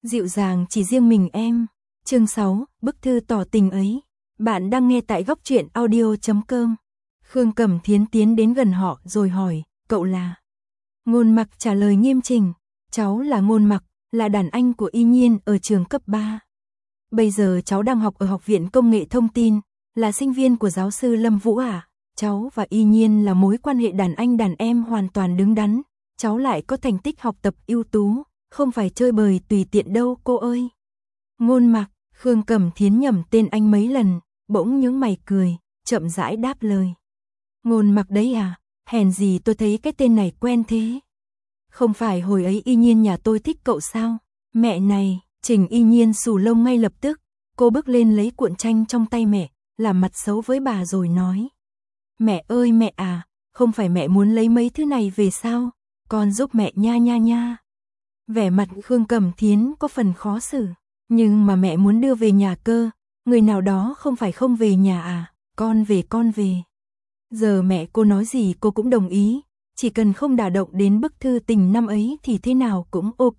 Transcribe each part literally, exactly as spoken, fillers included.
dịu dàng chỉ riêng mình em. Chương sáu, bức thư tỏ tình ấy. Bạn đang nghe tại góc truyện audio chấm com. Khương Cẩm Thiến tiến đến gần họ rồi hỏi, cậu là? Ngôn Mặc trả lời nghiêm chỉnh, cháu là Ngôn Mặc, là đàn anh của Y Nhiên ở trường cấp ba. Bây giờ cháu đang học ở Học viện Công nghệ Thông tin, là sinh viên của giáo sư Lâm Vũ à? Cháu và Y Nhiên là mối quan hệ đàn anh đàn em hoàn toàn đứng đắn, cháu lại có thành tích học tập ưu tú, không phải chơi bời tùy tiện đâu cô ơi. Ngôn Mặc, Khương Cẩm Thiến nhẩm tên anh mấy lần, bỗng nhướng mày cười, chậm rãi đáp lời. Ngôn Mặc đấy à, hèn gì tôi thấy cái tên này quen thế. Không phải hồi ấy Y Nhiên nhà tôi thích cậu sao? Mẹ này, Trình Y Nhiên xù lông ngay lập tức, cô bước lên lấy cuộn tranh trong tay mẹ, làm mặt xấu với bà rồi nói. Mẹ ơi mẹ à, không phải mẹ muốn lấy mấy thứ này về sao? Con giúp mẹ nha nha nha. Vẻ mặt Khương Cẩm Thiến có phần khó xử, nhưng mà mẹ muốn đưa về nhà cơ, người nào đó không phải không về nhà à, con về con về. Giờ mẹ cô nói gì cô cũng đồng ý, chỉ cần không đả động đến bức thư tình năm ấy thì thế nào cũng ok.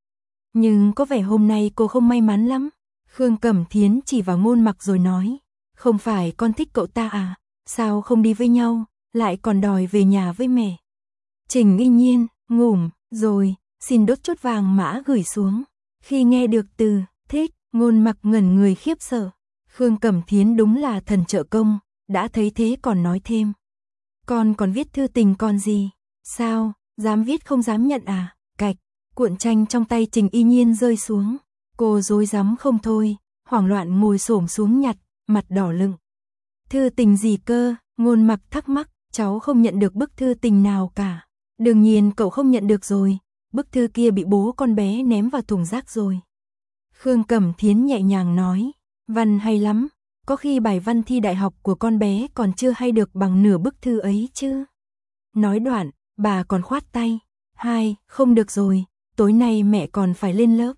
Nhưng có vẻ hôm nay cô không may mắn lắm. Khương Cẩm Thiến chỉ vào Ngôn Mặc rồi nói, không phải con thích cậu ta à, sao không đi với nhau, lại còn đòi về nhà với mẹ. Trình Y Nhiên, ngủm, rồi, xin đốt chốt vàng mã gửi xuống. Khi nghe được từ, thích, Ngôn Mặc ngẩn người khiếp sợ. Khương Cẩm Thiến đúng là thần trợ công, đã thấy thế còn nói thêm. Con còn viết thư tình còn gì? Sao, dám viết không dám nhận à? Cạch, cuộn tranh trong tay Trình Y Nhiên rơi xuống. Cô rối rắm không thôi, hoảng loạn ngồi xổm xuống nhặt, mặt đỏ lựng. Thư tình gì cơ? Ngôn Mặc thắc mắc, cháu không nhận được bức thư tình nào cả. Đương nhiên cậu không nhận được rồi, bức thư kia bị bố con bé ném vào thùng rác rồi. Khương Cẩm Thiến nhẹ nhàng nói, văn hay lắm, có khi bài văn thi đại học của con bé còn chưa hay được bằng nửa bức thư ấy chứ. Nói đoạn, bà còn khoát tay, hai, không được rồi, tối nay mẹ còn phải lên lớp.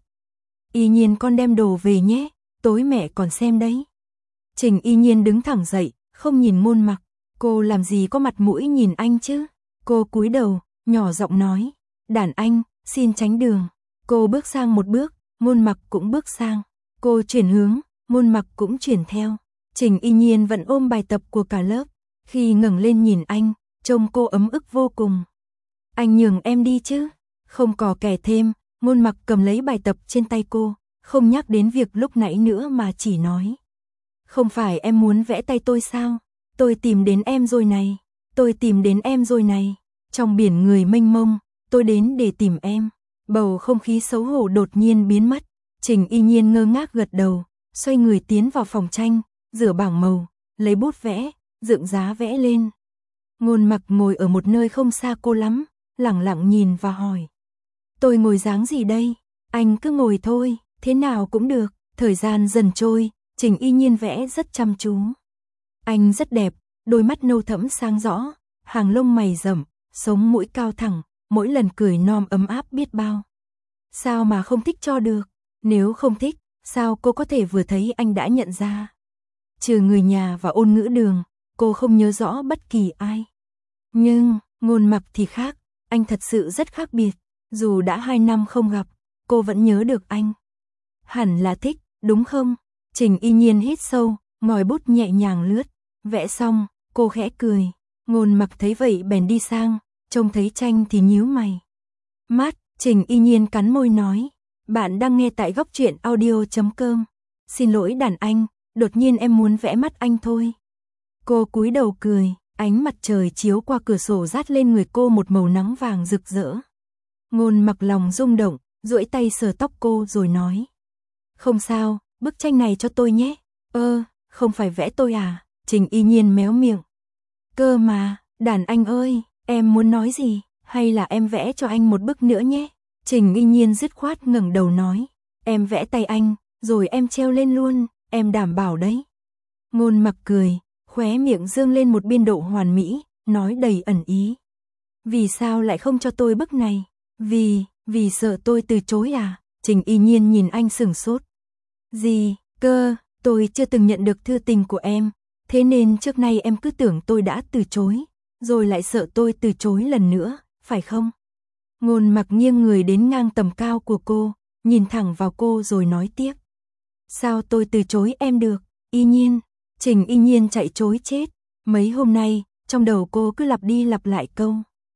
Y Nhiên con đem đồ về nhé, tối mẹ còn xem đấy. Trình Y Nhiên đứng thẳng dậy, không nhìn Ngôn Mặc, cô làm gì có mặt mũi nhìn anh chứ. Cô cúi đầu, nhỏ giọng nói, đàn anh, xin tránh đường. Cô bước sang một bước, Ngôn Mặc cũng bước sang. Cô chuyển hướng, Ngôn Mặc cũng chuyển theo. Trình Y Nhiên vẫn ôm bài tập của cả lớp. Khi ngẩng lên nhìn anh, trông cô ấm ức vô cùng. Anh nhường em đi chứ. Không cò kè thêm, Ngôn Mặc cầm lấy bài tập trên tay cô, không nhắc đến việc lúc nãy nữa mà chỉ nói. Không phải em muốn vẽ tay tôi sao? Tôi tìm đến em rồi này. Tôi tìm đến em rồi này. Trong biển người mênh mông, tôi đến để tìm em. Bầu không khí xấu hổ đột nhiên biến mất. Trình Y Nhiên ngơ ngác gật đầu, xoay người tiến vào phòng tranh, rửa bảng màu, lấy bút vẽ, dựng giá vẽ lên. Ngôn Mặc ngồi ở một nơi không xa cô lắm, lẳng lặng nhìn và hỏi. Tôi ngồi dáng gì đây? Anh cứ ngồi thôi, thế nào cũng được. Thời gian dần trôi, Trình Y Nhiên vẽ rất chăm chú. Anh rất đẹp, đôi mắt nâu thẫm sáng rõ, hàng lông mày rậm, sống mũi cao thẳng, mỗi lần cười non ấm áp biết bao. Sao mà không thích cho được? Nếu không thích, sao cô có thể vừa thấy anh đã nhận ra? Trừ người nhà và Ôn Ngữ Đường, cô không nhớ rõ bất kỳ ai. Nhưng, Ngôn Mặc thì khác, anh thật sự rất khác biệt. Dù đã hai năm không gặp, cô vẫn nhớ được anh. Hẳn là thích, đúng không? Trình Y Nhiên hít sâu, ngòi bút nhẹ nhàng lướt. Vẽ xong, cô khẽ cười. Ngôn Mặc thấy vậy bèn đi sang, trông thấy tranh thì nhíu mày. Mát, Trình Y Nhiên cắn môi nói. Bạn đang nghe tại góc truyện audio chấm com. Xin lỗi đàn anh, đột nhiên em muốn vẽ mắt anh thôi. Cô cúi đầu cười, ánh mặt trời chiếu qua cửa sổ rát lên người cô một màu nắng vàng rực rỡ. Ngôn Mặc lòng rung động, duỗi tay sờ tóc cô rồi nói. Không sao, bức tranh này cho tôi nhé. Ơ, không phải vẽ tôi à? Trình Y Nhiên méo miệng. Cơ mà, đàn anh ơi, em muốn nói gì? Hay là em vẽ cho anh một bức nữa nhé? Trình Y Nhiên dứt khoát ngẩng đầu nói. Em vẽ tay anh, rồi em treo lên luôn, em đảm bảo đấy. Ngôn Mặc cười, khóe miệng dương lên một biên độ hoàn mỹ, nói đầy ẩn ý. Vì sao lại không cho tôi bức này? Vì, vì sợ tôi từ chối à? Trình Y Nhiên nhìn anh sửng sốt. Gì, cơ, tôi chưa từng nhận được thư tình của em, thế nên trước nay em cứ tưởng tôi đã từ chối, rồi lại sợ tôi từ chối lần nữa, phải không? Ngôn Mặc nghiêng người đến ngang tầm cao của cô, nhìn thẳng vào cô rồi nói tiếp. Sao tôi từ chối em được? Y Nhiên. Trình Y Nhiên chạy chối chết. Mấy hôm nay, trong đầu cô cứ lặp đi lặp lại câu.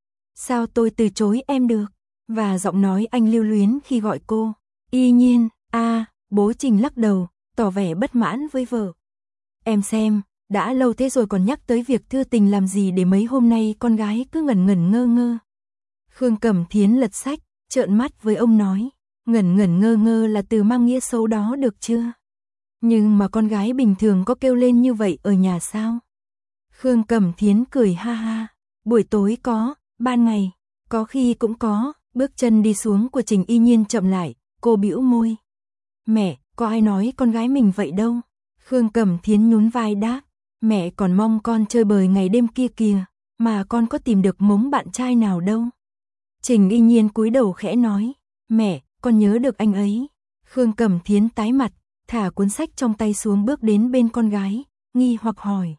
Sao tôi từ chối em được? Và giọng nói anh lưu luyến khi gọi cô. Y Nhiên, a à, bố Trình lắc đầu, tỏ vẻ bất mãn với vợ. Em xem, đã lâu thế rồi còn nhắc tới việc thư tình làm gì để mấy hôm nay con gái cứ ngẩn ngẩn ngơ ngơ. Khương Cẩm Thiến lật sách, trợn mắt với ông nói. Ngẩn ngẩn ngơ ngơ là từ mang nghĩa xấu đó được chưa? Nhưng mà con gái bình thường có kêu lên như vậy ở nhà sao? Khương Cẩm Thiến cười ha ha. Buổi tối có, ban ngày, có khi cũng có. Bước chân đi xuống của Trình Y Nhiên chậm lại, cô bĩu môi. Mẹ, có ai nói con gái mình vậy đâu? Khương Cẩm Thiến nhún vai đáp. Mẹ còn mong con chơi bời ngày đêm kia kìa, mà con có tìm được mống bạn trai nào đâu. Trình Y Nhiên cúi đầu khẽ nói. Mẹ, con nhớ được anh ấy. Khương Cẩm Thiến tái mặt, thả cuốn sách trong tay xuống bước đến bên con gái, nghi hoặc hỏi.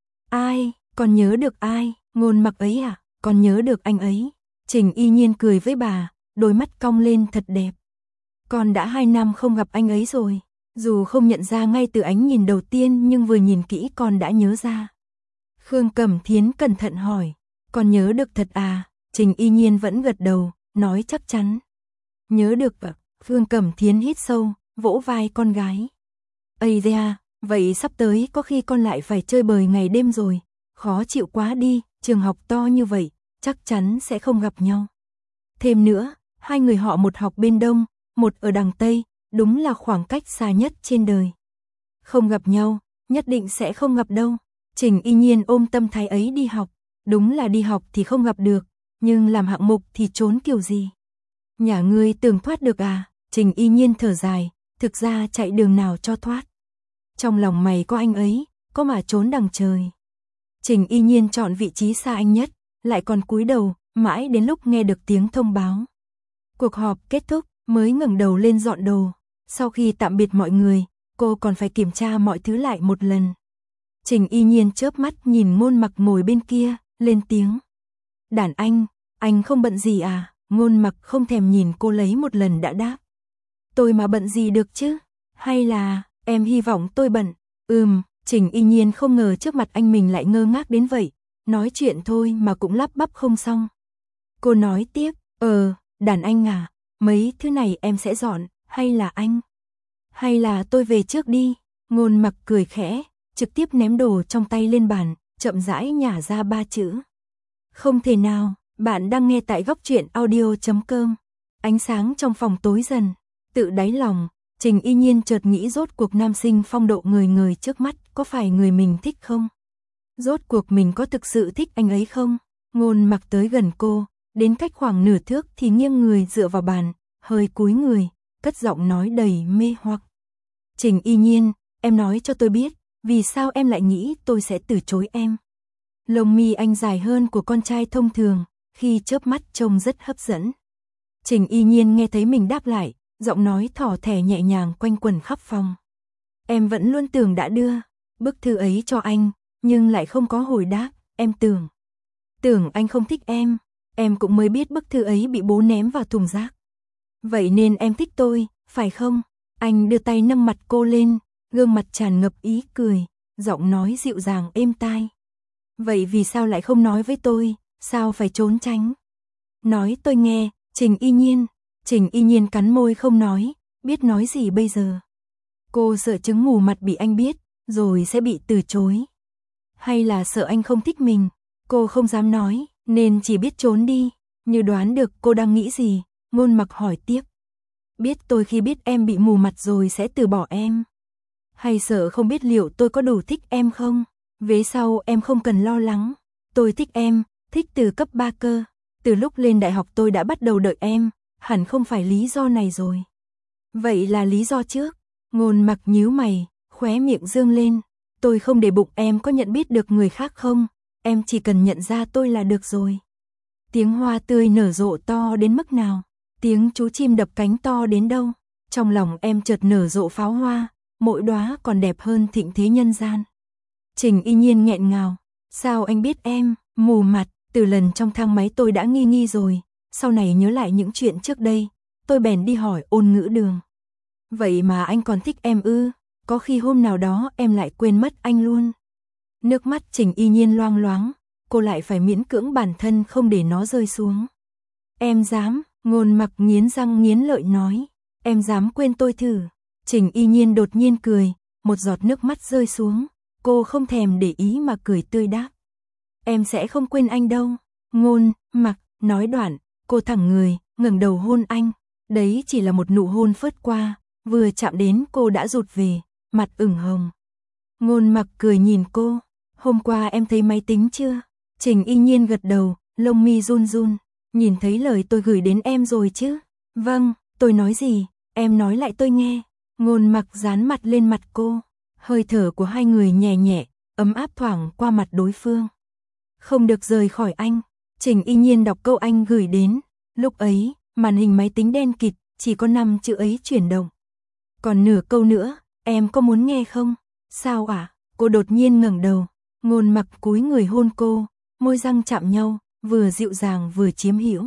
Ai, con nhớ được ai? Ngôn Mặc ấy à? Con nhớ được anh ấy. Trình Y Nhiên cười với bà, đôi mắt cong lên thật đẹp. Con đã hai năm không gặp anh ấy rồi. Dù không nhận ra ngay từ ánh nhìn đầu tiên nhưng vừa nhìn kỹ con đã nhớ ra. Khương Cẩm Thiến cẩn thận hỏi. Con nhớ được thật à? Trình Y Nhiên vẫn gật đầu, nói chắc chắn. Nhớ được ạ. Khương Cẩm Thiến hít sâu, vỗ vai con gái. Ây da, vậy sắp tới có khi con lại phải chơi bời ngày đêm rồi. Khó chịu quá đi, trường học to như vậy, chắc chắn sẽ không gặp nhau. Thêm nữa, hai người họ một học bên Đông, một ở đằng Tây, đúng là khoảng cách xa nhất trên đời. Không gặp nhau, nhất định sẽ không gặp đâu. Trình Y Nhiên ôm tâm thái ấy đi học, đúng là đi học thì không gặp được, nhưng làm hạng mục thì trốn kiểu gì. Nhà ngươi tưởng thoát được à? Trình Y Nhiên thở dài, thực ra chạy đường nào cho thoát. Trong lòng mày có anh ấy, có mà trốn đằng trời. Trình Y Nhiên chọn vị trí xa anh nhất, lại còn cúi đầu, mãi đến lúc nghe được tiếng thông báo. Cuộc họp kết thúc, mới ngẩng đầu lên dọn đồ. Sau khi tạm biệt mọi người, cô còn phải kiểm tra mọi thứ lại một lần. Trình Y Nhiên chớp mắt nhìn Ngôn Mặc ngồi bên kia, lên tiếng. Đàn anh, anh không bận gì à? Ngôn Mặc không thèm nhìn cô lấy một lần đã đáp. Tôi mà bận gì được chứ? Hay là, em hy vọng tôi bận? Ừm, Trình Y Nhiên không ngờ trước mặt anh mình lại ngơ ngác đến vậy. Nói chuyện thôi mà cũng lắp bắp không xong. Cô nói tiếp, ờ, đàn anh à, mấy thứ này em sẽ dọn, hay là anh? Hay là tôi về trước đi? Ngôn Mặc cười khẽ, trực tiếp ném đồ trong tay lên bàn, chậm rãi nhả ra ba chữ. Không thể nào, bạn đang nghe tại góc truyện audio chấm com. Ánh sáng trong phòng tối dần, tự đáy lòng, Trình Y Nhiên chợt nghĩ rốt cuộc nam sinh phong độ người người trước mắt có phải người mình thích không? Rốt cuộc mình có thực sự thích anh ấy không? Ngôn Mặc tới gần cô, đến cách khoảng nửa thước thì nghiêng người dựa vào bàn, hơi cúi người, cất giọng nói đầy mê hoặc. Trình Y Nhiên, em nói cho tôi biết, vì sao em lại nghĩ tôi sẽ từ chối em? Lông mi anh dài hơn của con trai thông thường, khi chớp mắt trông rất hấp dẫn. Trình Y Nhiên nghe thấy mình đáp lại, giọng nói thỏ thẻ nhẹ nhàng quanh quẩn khắp phòng. Em vẫn luôn tưởng đã đưa bức thư ấy cho anh, nhưng lại không có hồi đáp, em tưởng. Tưởng anh không thích em, em cũng mới biết bức thư ấy bị bố ném vào thùng rác. Vậy nên em thích tôi, phải không? Anh đưa tay nâng mặt cô lên, gương mặt tràn ngập ý cười, giọng nói dịu dàng êm tai. Vậy vì sao lại không nói với tôi, sao phải trốn tránh? Nói tôi nghe, Trình Y Nhiên. Trình Y Nhiên cắn môi không nói, biết nói gì bây giờ. Cô sợ trứng mù mặt bị anh biết, rồi sẽ bị từ chối. Hay là sợ anh không thích mình, cô không dám nói, nên chỉ biết trốn đi. Như đoán được cô đang nghĩ gì, Ngôn Mặc hỏi tiếp. Biết tôi khi biết em bị mù mặt rồi sẽ từ bỏ em. Hay sợ không biết liệu tôi có đủ thích em không? Vế sau em không cần lo lắng. Tôi thích em, thích từ cấp ba cơ. Từ lúc lên đại học tôi đã bắt đầu đợi em, hẳn không phải lý do này rồi. Vậy là lý do trước. Ngôn Mặc nhíu mày, khóe miệng dương lên. Tôi không để bụng em có nhận biết được người khác không, em chỉ cần nhận ra tôi là được rồi. Tiếng hoa tươi nở rộ to đến mức nào, tiếng chú chim đập cánh to đến đâu. Trong lòng em chợt nở rộ pháo hoa, mỗi đóa còn đẹp hơn thịnh thế nhân gian. Trình Y Nhiên nghẹn ngào, sao anh biết em, mù mặt, từ lần trong thang máy tôi đã nghi nghi rồi, sau này nhớ lại những chuyện trước đây, tôi bèn đi hỏi Ôn Ngữ Đường. Vậy mà anh còn thích em ư? Có khi hôm nào đó em lại quên mất anh luôn. Nước mắt Trình Y Nhiên loang loáng, cô lại phải miễn cưỡng bản thân không để nó rơi xuống. Em dám, Ngôn Mặc nghiến răng nghiến lợi nói. Em dám quên tôi thử. Trình Y Nhiên đột nhiên cười, một giọt nước mắt rơi xuống. Cô không thèm để ý mà cười tươi đáp. Em sẽ không quên anh đâu. Ngôn Mặc nói đoạn, cô thẳng người, ngẩng đầu hôn anh. Đấy chỉ là một nụ hôn phớt qua, vừa chạm đến cô đã rụt về, mặt ửng hồng. Ngôn Mặc cười nhìn cô. Hôm qua em thấy máy tính chưa? Trình Y Nhiên gật đầu, lông mi run run. Nhìn thấy lời tôi gửi đến em rồi chứ? Vâng, tôi nói gì? Em nói lại tôi nghe. Ngôn Mặc dán mặt lên mặt cô. Hơi thở của hai người nhẹ nhẹ, ấm áp thoảng qua mặt đối phương. Không được rời khỏi anh. Trình Y Nhiên đọc câu anh gửi đến. Lúc ấy, màn hình máy tính đen kịt, chỉ có năm chữ ấy chuyển động. Còn nửa câu nữa, em có muốn nghe không? Sao ạ? À? Cô đột nhiên ngẩng đầu. Ngôn Mặc cúi người hôn cô, môi răng chạm nhau, vừa dịu dàng vừa chiếm hữu.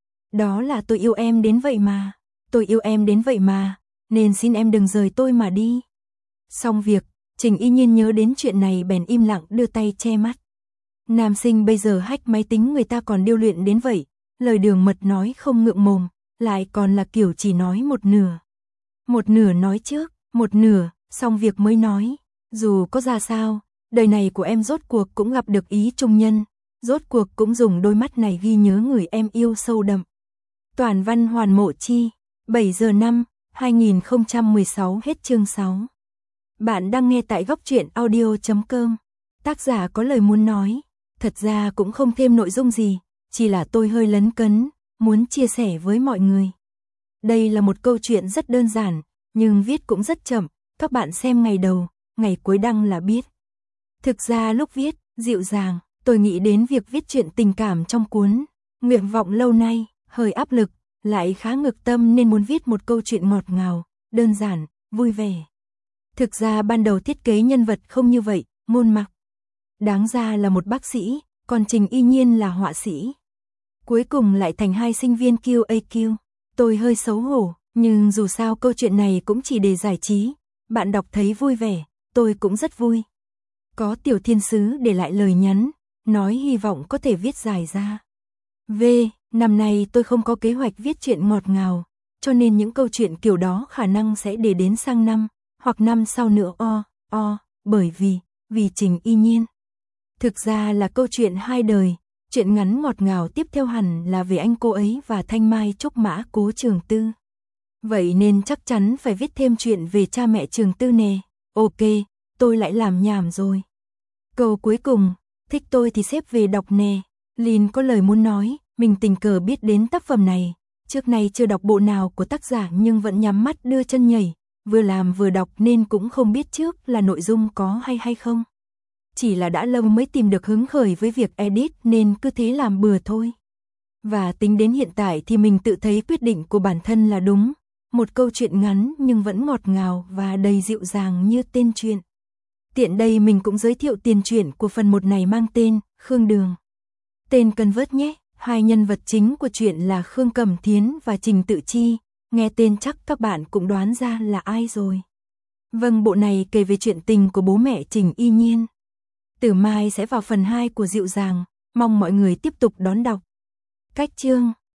Đó là tôi yêu em đến vậy mà. Tôi yêu em đến vậy mà, nên xin em đừng rời tôi mà đi. Xong việc, Trình Y Nhiên nhớ đến chuyện này bèn im lặng đưa tay che mắt. Nam sinh bây giờ hack máy tính người ta còn điêu luyện đến vậy, lời đường mật nói không ngượng mồm, lại còn là kiểu chỉ nói một nửa. Một nửa nói trước, một nửa, xong việc mới nói. Dù có ra sao, đời này của em rốt cuộc cũng gặp được ý trung nhân, rốt cuộc cũng dùng đôi mắt này ghi nhớ người em yêu sâu đậm. Toàn văn Hoàn Mộ Chi, bảy giờ năm, hai nghìn không trăm mười sáu hết chương sáu. Bạn đang nghe tại góc truyện audio chấm com. Tác giả có lời muốn nói, thật ra cũng không thêm nội dung gì, chỉ là tôi hơi lấn cấn, muốn chia sẻ với mọi người. Đây là một câu chuyện rất đơn giản, nhưng viết cũng rất chậm, các bạn xem ngày đầu, ngày cuối đăng là biết. Thực ra lúc viết, dịu dàng, tôi nghĩ đến việc viết chuyện tình cảm trong cuốn, nguyện vọng lâu nay, hơi áp lực, lại khá ngược tâm nên muốn viết một câu chuyện ngọt ngào, đơn giản, vui vẻ. Thực ra ban đầu thiết kế nhân vật không như vậy, Ngôn Mặc đáng ra là một bác sĩ, còn Trình Y Nhiên là họa sĩ. Cuối cùng lại thành hai sinh viên Q A Q. Tôi hơi xấu hổ, nhưng dù sao câu chuyện này cũng chỉ để giải trí. Bạn đọc thấy vui vẻ, tôi cũng rất vui. Có Tiểu Thiên Sứ để lại lời nhắn, nói hy vọng có thể viết dài ra. V. Năm nay tôi không có kế hoạch viết chuyện ngọt ngào, cho nên những câu chuyện kiểu đó khả năng sẽ để đến sang năm, hoặc năm sau nữa o, o, bởi vì, vì Trình Y Nhiên. Thực ra là câu chuyện hai đời, chuyện ngắn ngọt ngào tiếp theo hẳn là về anh cô ấy và Thanh Mai Trúc Mã Cố Trường Tư. Vậy nên chắc chắn phải viết thêm chuyện về cha mẹ Trường Tư nè. Ok, tôi lại làm nhảm rồi. Câu cuối cùng, thích tôi thì xếp về đọc nè. Lin có lời muốn nói, mình tình cờ biết đến tác phẩm này. Trước nay chưa đọc bộ nào của tác giả nhưng vẫn nhắm mắt đưa chân nhảy. Vừa làm vừa đọc nên cũng không biết trước là nội dung có hay hay không. Chỉ là đã lâu mới tìm được hứng khởi với việc edit nên cứ thế làm bừa thôi. Và tính đến hiện tại thì mình tự thấy quyết định của bản thân là đúng. Một câu chuyện ngắn nhưng vẫn ngọt ngào và đầy dịu dàng như tên truyện. Tiện đây mình cũng giới thiệu tiền truyện của phần một này mang tên Khương Đường. Tên cần vớt nhé, hai nhân vật chính của truyện là Khương Cẩm Thiến và Trình Tự Chi. Nghe tên chắc các bạn cũng đoán ra là ai rồi. Vâng, bộ này kể về chuyện tình của bố mẹ Trình Y Nhiên. Từ mai sẽ vào phần hai của Dịu Dàng, mong mọi người tiếp tục đón đọc. Cách chương